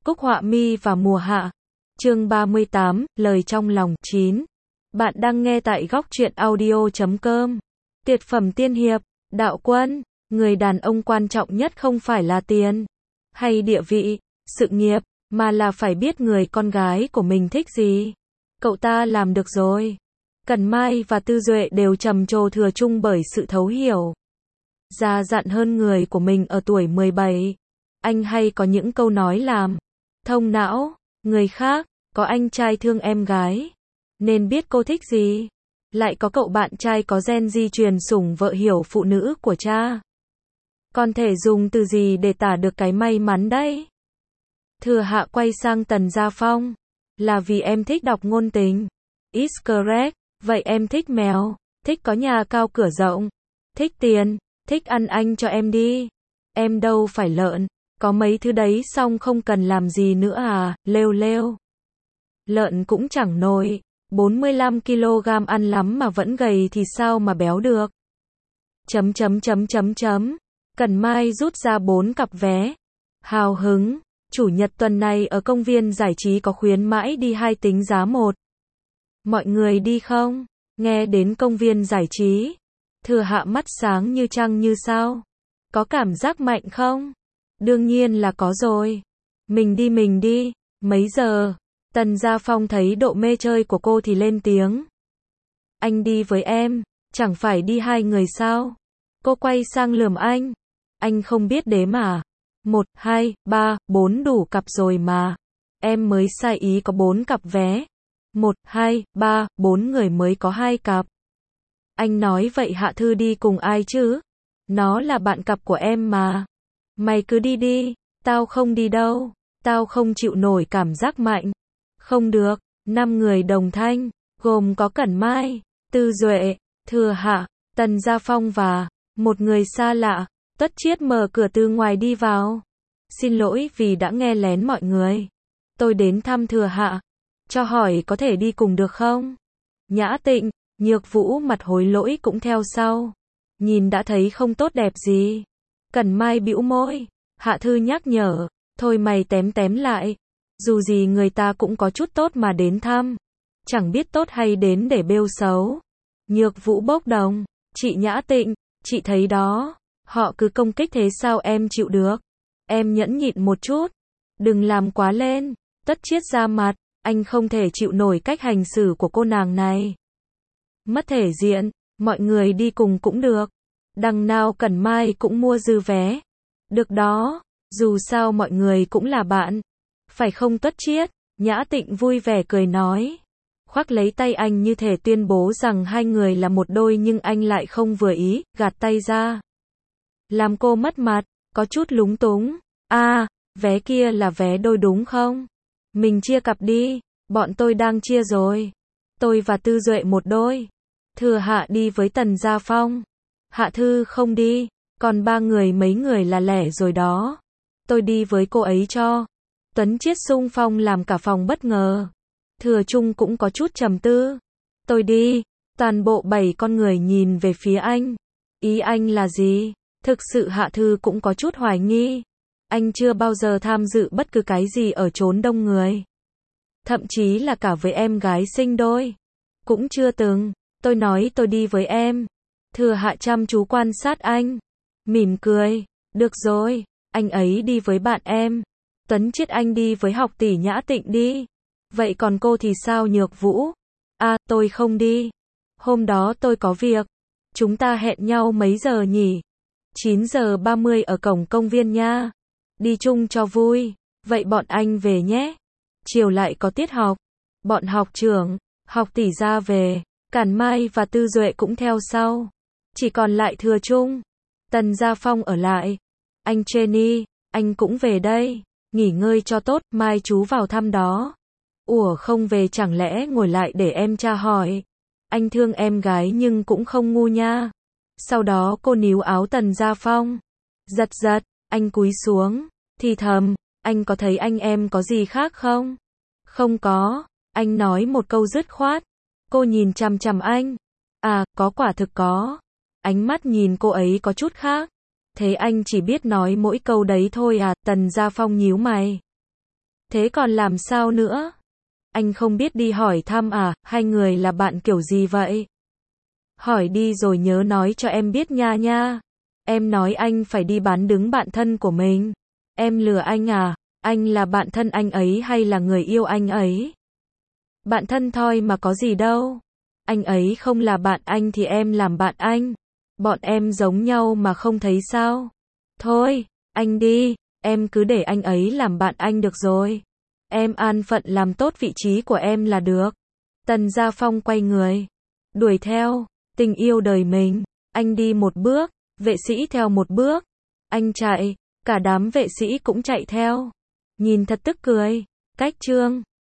Cúc Họa Mi và Mùa Hạ. Chương 38, lời trong lòng. 9. Bạn đang nghe tại góc truyện audio.com. Tuyệt phẩm tiên hiệp, đạo quân. Người đàn ông quan trọng nhất không phải là tiền hay địa vị, sự nghiệp, mà là phải biết người con gái của mình thích gì. Cậu ta làm được rồi. Cẩn Mai và Tư Duệ đều trầm trồ Thừa Trung bởi sự thấu hiểu, già dặn hơn người của mình ở tuổi 17. Anh hay có những câu nói làm thông não người khác. Có anh trai thương em gái, nên biết cô thích gì. Lại có cậu bạn trai có gen di truyền sủng vợ hiểu phụ nữ của cha. Còn thể dùng từ gì để tả được cái may mắn đấy? Thừa Hạ quay sang Tần Gia Phong. Là vì em thích đọc ngôn tình. Is correct. Vậy em thích mèo, thích có nhà cao cửa rộng, thích tiền, thích ăn anh cho em đi. Em đâu phải lợn, có mấy thứ đấy xong không cần làm gì nữa à, lêu lêu. Lợn cũng chẳng nổi, 45 kg ăn lắm mà vẫn gầy thì sao mà béo được. Cẩn Mai rút ra 4 cặp vé. Hào hứng, chủ nhật tuần này ở công viên giải trí có khuyến mãi đi 2 tính giá 1. Mọi người đi không? Nghe đến công viên giải trí, Thừa Hạ mắt sáng như trăng như sao. Có cảm giác mạnh không? Đương nhiên là có rồi. Mình đi. Mấy giờ? Tần Gia Phong thấy độ mê chơi của cô thì lên tiếng. Anh đi với em, chẳng phải đi 2 người sao? Cô quay sang lườm anh. Anh không biết đếm à? 1, 2, 3, 4 đủ cặp rồi mà. Em mới sai ý có 4 cặp vé. 1, 2, 3, 4 người mới có 2 cặp. Anh nói vậy Hạ Thư đi cùng ai chứ? Nó là bạn cặp của em mà. Mày cứ đi đi, tao không đi đâu. Tao không chịu nổi cảm giác mạnh. Không được, 5 người đồng thanh, gồm có Cẩn Mai, Tư Duệ, Thừa Hạ, Tần Gia Phong và một người xa lạ. Tuất Chiết mở cửa từ ngoài đi vào. Xin lỗi vì đã nghe lén mọi người. Tôi đến thăm Thừa Hạ, cho hỏi có thể đi cùng được không? Nhã Tịnh, Nhược Vũ mặt hối lỗi cũng theo sau. Nhìn đã thấy không tốt đẹp gì. Cẩn Mai bĩu môi. Hạ Thư nhắc nhở. Thôi mày tém lại. Dù gì người ta cũng có chút tốt mà đến thăm. Chẳng biết tốt hay đến để bêu xấu. Nhược Vũ bốc đồng. Chị Nhã Tịnh, chị thấy đó. Họ cứ công kích thế sao em chịu được? Em nhẫn nhịn một chút. Đừng làm quá lên. Tất Chiết ra mặt. Anh không thể chịu nổi cách hành xử của cô nàng này. Mất thể diện. Mọi người đi cùng cũng được. Đằng nào Cẩn Mai cũng mua dư vé. Được đó. Dù sao mọi người cũng là bạn. Phải không Tuất Chiết? Nhã Tịnh vui vẻ cười nói. Khoác lấy tay anh như thể tuyên bố rằng hai người là một đôi, nhưng anh lại không vừa ý, gạt tay ra. Làm cô mất mặt, có chút lúng túng. Vé kia là vé đôi đúng không? Mình chia cặp đi, bọn tôi đang chia rồi. Tôi và Tư Duệ một đôi. Thừa Hạ đi với Tần Gia Phong. Hạ Thư không đi, còn 3 người mấy người là lẻ rồi đó. Tôi đi với cô ấy cho. Tuấn Chiết xung phong làm cả phòng bất ngờ. Thừa Trung cũng có chút trầm tư. Tôi đi. Toàn bộ 7 con người nhìn về phía anh. Ý anh là gì? Thực sự Hạ Thư cũng có chút hoài nghi. Anh chưa bao giờ tham dự bất cứ cái gì ở chốn đông người. Thậm chí là cả với em gái sinh đôi. Cũng chưa từng. Tôi nói tôi đi với em. Thừa Hạ chăm chú quan sát anh. Mỉm cười. Được rồi, anh ấy đi với bạn em. Tuấn Chiết anh đi với học tỷ Nhã Tịnh đi. Vậy còn cô thì sao Nhược Vũ? Tôi không đi. Hôm đó tôi có việc. Chúng ta hẹn nhau mấy giờ nhỉ? 9 giờ 30 ở cổng công viên nha. Đi chung cho vui. Vậy bọn anh về nhé. Chiều lại có tiết học. Bọn học trưởng, học tỷ ra về. Cẩn Mai và Tư Duệ cũng theo sau. Chỉ còn lại Thừa Trung. Tần Gia Phong ở lại. Anh Jenny, anh cũng về đây. Nghỉ ngơi cho tốt, mai chú vào thăm đó. Không về chẳng lẽ ngồi lại để em tra hỏi. Anh thương em gái nhưng cũng không ngu nha. Sau đó cô níu áo Tần Gia Phong. Giật, anh cúi xuống. Thì thầm, anh có thấy anh em có gì khác không? Không có. Anh nói một câu dứt khoát. Cô nhìn chằm chằm anh. Có quả thực có. Ánh mắt nhìn cô ấy có chút khác. Thế anh chỉ biết nói mỗi câu đấy thôi à? Tần Gia Phong nhíu mày. Thế còn làm sao nữa? Anh không biết đi hỏi thăm à, hai người là bạn kiểu gì vậy? Hỏi đi rồi nhớ nói cho em biết nha nha. Em nói anh phải đi bán đứng bạn thân của mình. Em lừa anh à? Anh là bạn thân anh ấy hay là người yêu anh ấy? Bạn thân thôi mà có gì đâu. Anh ấy không là bạn anh thì em làm bạn anh. Bọn em giống nhau mà không thấy sao? Thôi, anh đi, em cứ để anh ấy làm bạn anh được rồi. Em an phận làm tốt vị trí của em là được. Tần Gia Phong quay người, đuổi theo, tình yêu đời mình. Anh đi một bước, vệ sĩ theo một bước. Anh chạy, cả đám vệ sĩ cũng chạy theo. Nhìn thật tức cười. Cách chương